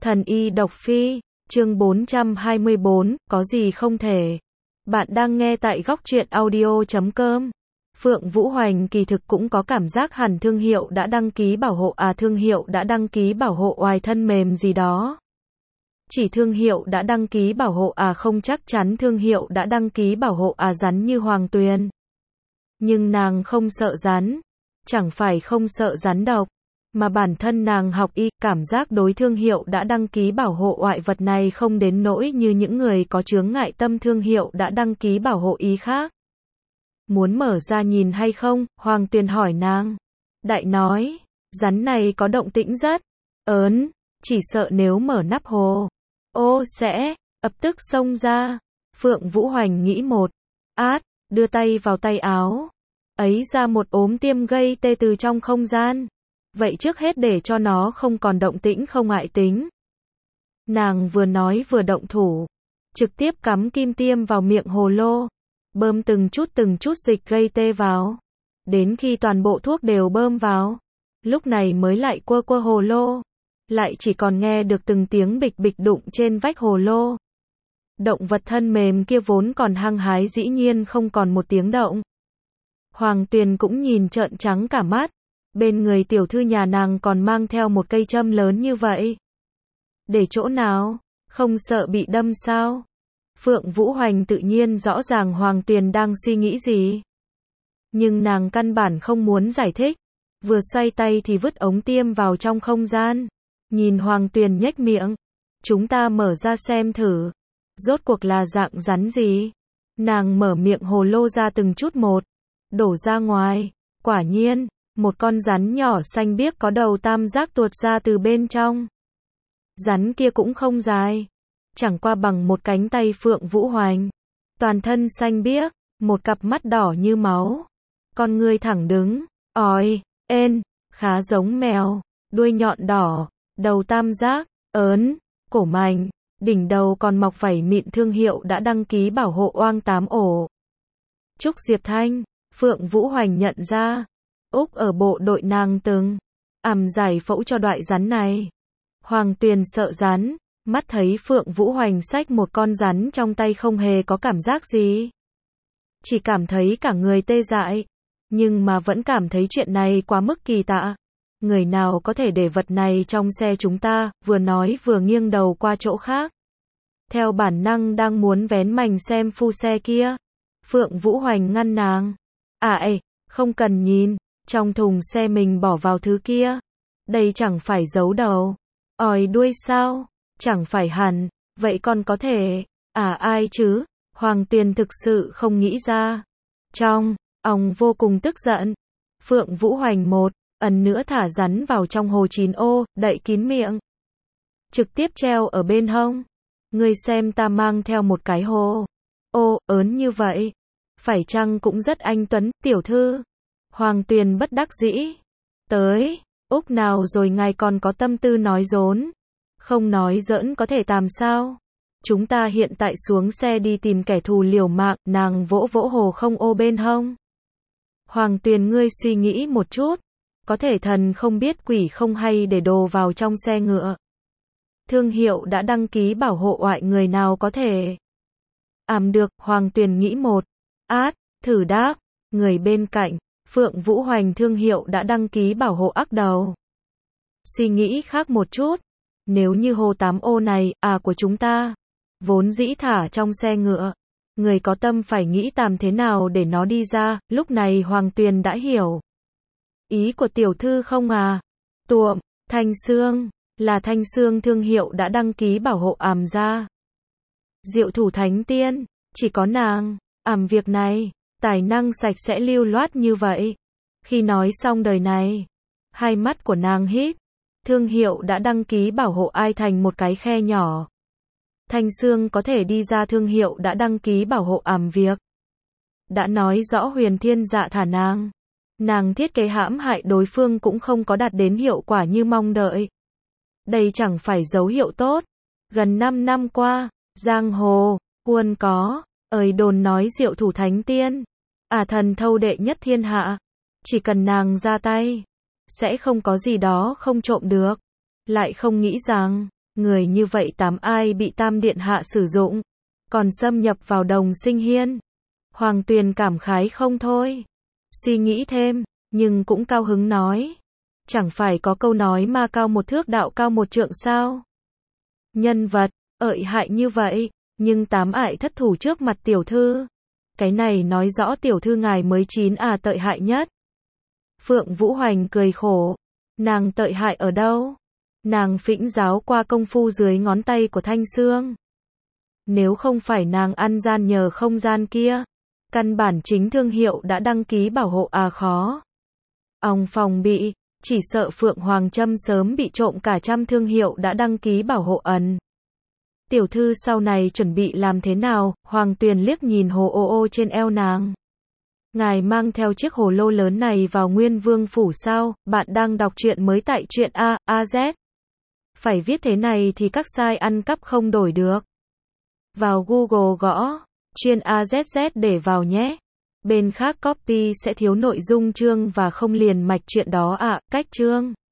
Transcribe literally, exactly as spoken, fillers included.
Thần y độc phi, chương bốn trăm hai mươi bốn, có gì không thể. Bạn đang nghe tại góc truyện audio chấm com. Phượng Vũ Hoành kỳ thực cũng có cảm giác hẳn thương hiệu đã đăng ký bảo hộ à thương hiệu đã đăng ký bảo hộ oai thân mềm gì đó. Chỉ thương hiệu đã đăng ký bảo hộ à không chắc chắn thương hiệu đã đăng ký bảo hộ à rắn như Hoàng Tuyền. Nhưng nàng không sợ rắn. Chẳng phải không sợ rắn độc. Mà bản thân nàng học y, cảm giác đối thương hiệu đã đăng ký bảo hộ oại vật này không đến nỗi như những người có chướng ngại tâm thương hiệu đã đăng ký bảo hộ ý khác. Muốn mở ra nhìn hay không? Hoàng Tuyền hỏi nàng. Đại nói, rắn này có động tĩnh rất ớn, chỉ sợ nếu mở nắp hồ, ô sẽ ập tức xông ra. Phượng Vũ Hoành nghĩ một át, đưa tay vào tay áo, ấy ra một ốm tiêm gây tê từ trong không gian. Vậy trước hết để cho nó không còn động tĩnh không ngại tính. Nàng vừa nói vừa động thủ, trực tiếp cắm kim tiêm vào miệng hồ lô, bơm từng chút từng chút dịch gây tê vào, đến khi toàn bộ thuốc đều bơm vào, lúc này mới lại quơ quơ hồ lô, lại chỉ còn nghe được từng tiếng bịch bịch đụng trên vách hồ lô. Động vật thân mềm kia vốn còn hăng hái dĩ nhiên không còn một tiếng động. Hoàng Tuyền cũng nhìn trợn trắng cả mắt. Bên người tiểu thư nhà nàng còn mang theo một cây châm lớn như vậy. Để chỗ nào? Không sợ bị đâm sao? Phượng Vũ Hoành tự nhiên rõ ràng Hoàng Tuyền đang suy nghĩ gì. Nhưng nàng căn bản không muốn giải thích. Vừa xoay tay thì vứt ống tiêm vào trong không gian. Nhìn Hoàng Tuyền nhếch miệng. Chúng ta mở ra xem thử. Rốt cuộc là dạng rắn gì? Nàng mở miệng hồ lô ra từng chút một. Đổ ra ngoài. Quả nhiên. Một con rắn nhỏ xanh biếc có đầu tam giác tuột ra từ bên trong. Rắn kia cũng không dài, chẳng qua bằng một cánh tay Phượng Vũ Hoành. Toàn thân xanh biếc, một cặp mắt đỏ như máu. Con ngươi thẳng đứng, ói, ên, khá giống mèo, đuôi nhọn đỏ, đầu tam giác, ớn, cổ mảnh, đỉnh đầu còn mọc vảy mịn thương hiệu đã đăng ký bảo hộ oang tám ổ. Trúc Diệp Thanh, Phượng Vũ Hoành nhận ra. Úc ở bộ đội nàng từng ằm giải phẫu cho loại rắn này. Hoàng Tuyền sợ rắn, mắt thấy Phượng Vũ Hoành xách một con rắn trong tay không hề có cảm giác gì. Chỉ cảm thấy cả người tê dại, nhưng mà vẫn cảm thấy chuyện này quá mức kỳ lạ. Người nào có thể để vật này trong xe chúng ta, vừa nói vừa nghiêng đầu qua chỗ khác. Theo bản năng đang muốn vén mành xem phu xe kia. Phượng Vũ Hoành ngăn nàng. À ê, không cần nhìn. Trong thùng xe mình bỏ vào thứ kia. Đây chẳng phải giấu đầu. Òi đuôi sao? Chẳng phải hẳn. Vậy còn có thể. À ai chứ? Hoàng Tuyền thực sự không nghĩ ra. Trong, òng vô cùng tức giận. Phượng Vũ Hoành một, ẩn nữa thả rắn vào trong hồ chín ô, đậy kín miệng. Trực tiếp treo ở bên hông. Ngươi xem ta mang theo một cái hồ. Ô, ớn như vậy. Phải chăng cũng rất anh tuấn, tiểu thư? Hoàng Tuyền bất đắc dĩ. Tới, Úc nào rồi ngài còn có tâm tư nói dối. Không nói giỡn có thể tàm sao. Chúng ta hiện tại xuống xe đi tìm kẻ thù liều mạng, nàng vỗ vỗ hồ không ô bên hông. Hoàng Tuyền ngươi suy nghĩ một chút. Có thể thần không biết quỷ không hay để đồ vào trong xe ngựa. Thương hiệu đã đăng ký bảo hộ oại người nào có thể. Ảm được, Hoàng Tuyền nghĩ một át, thử đáp, người bên cạnh. Phượng Vũ Hoành thương hiệu đã đăng ký bảo hộ ác đầu. Suy nghĩ khác một chút. Nếu như hồ tám ô này, à của chúng ta, vốn dĩ thả trong xe ngựa. Người có tâm phải nghĩ tàm thế nào để nó đi ra, lúc này Hoàng Tuyền đã hiểu. Ý của tiểu thư không à? Tuộm, Thanh Xương, là Thanh Xương thương hiệu đã đăng ký bảo hộ ảm ra. Diệu thủ thánh tiên, chỉ có nàng, ảm việc này. Tài năng sạch sẽ lưu loát như vậy. Khi nói xong đời này, hai mắt của nàng híp. Thương hiệu đã đăng ký bảo hộ ai thành một cái khe nhỏ. Thanh Xương có thể đi ra thương hiệu đã đăng ký bảo hộ ảm việc. Đã nói rõ Huyền Thiên dạ thả nàng. Nàng thiết kế hãm hại đối phương cũng không có đạt đến hiệu quả như mong đợi. Đây chẳng phải dấu hiệu tốt. Gần năm năm qua, giang hồ, huân có, ời đồn nói diệu thủ thánh tiên. À thần thâu đệ nhất thiên hạ. Chỉ cần nàng ra tay, sẽ không có gì đó không trộm được. Lại không nghĩ rằng, Người như vậy tám ai bị Tam Điện Hạ sử dụng, còn xâm nhập vào Đồng Sinh Hiên. Hoàng Tuyền cảm khái không thôi. Suy nghĩ thêm, nhưng cũng cao hứng nói. Chẳng phải có câu nói ma cao một thước đạo cao một trượng sao? Nhân vật, ợi hại như vậy, nhưng tám ại thất thủ trước mặt tiểu thư. Cái này nói rõ tiểu thư ngài mới chín à tợi hại nhất. Phượng Vũ Hoành cười khổ. Nàng tợi hại ở đâu? Nàng phĩnh giáo qua công phu dưới ngón tay của Thanh Sương. Nếu không phải nàng ăn gian nhờ không gian kia, căn bản chính thương hiệu đã đăng ký bảo hộ à khó. Ông phòng bị, chỉ sợ Phượng Hoàng Trâm sớm bị trộm cả trăm thương hiệu đã đăng ký bảo hộ ẩn. Tiểu thư sau này chuẩn bị làm thế nào? Hoàng Tuyền liếc nhìn hồ ô ô trên eo nàng. Ngài mang theo chiếc hồ lô lớn này vào Nguyên Vương phủ sao? Bạn đang đọc truyện mới tại truyện A, A Z. Phải viết thế này thì các site ăn cắp không đổi được. Vào Google gõ chuyên A Z Z để vào nhé. Bên khác copy sẽ thiếu nội dung chương và không liền mạch chuyện đó ạ. À, cách chương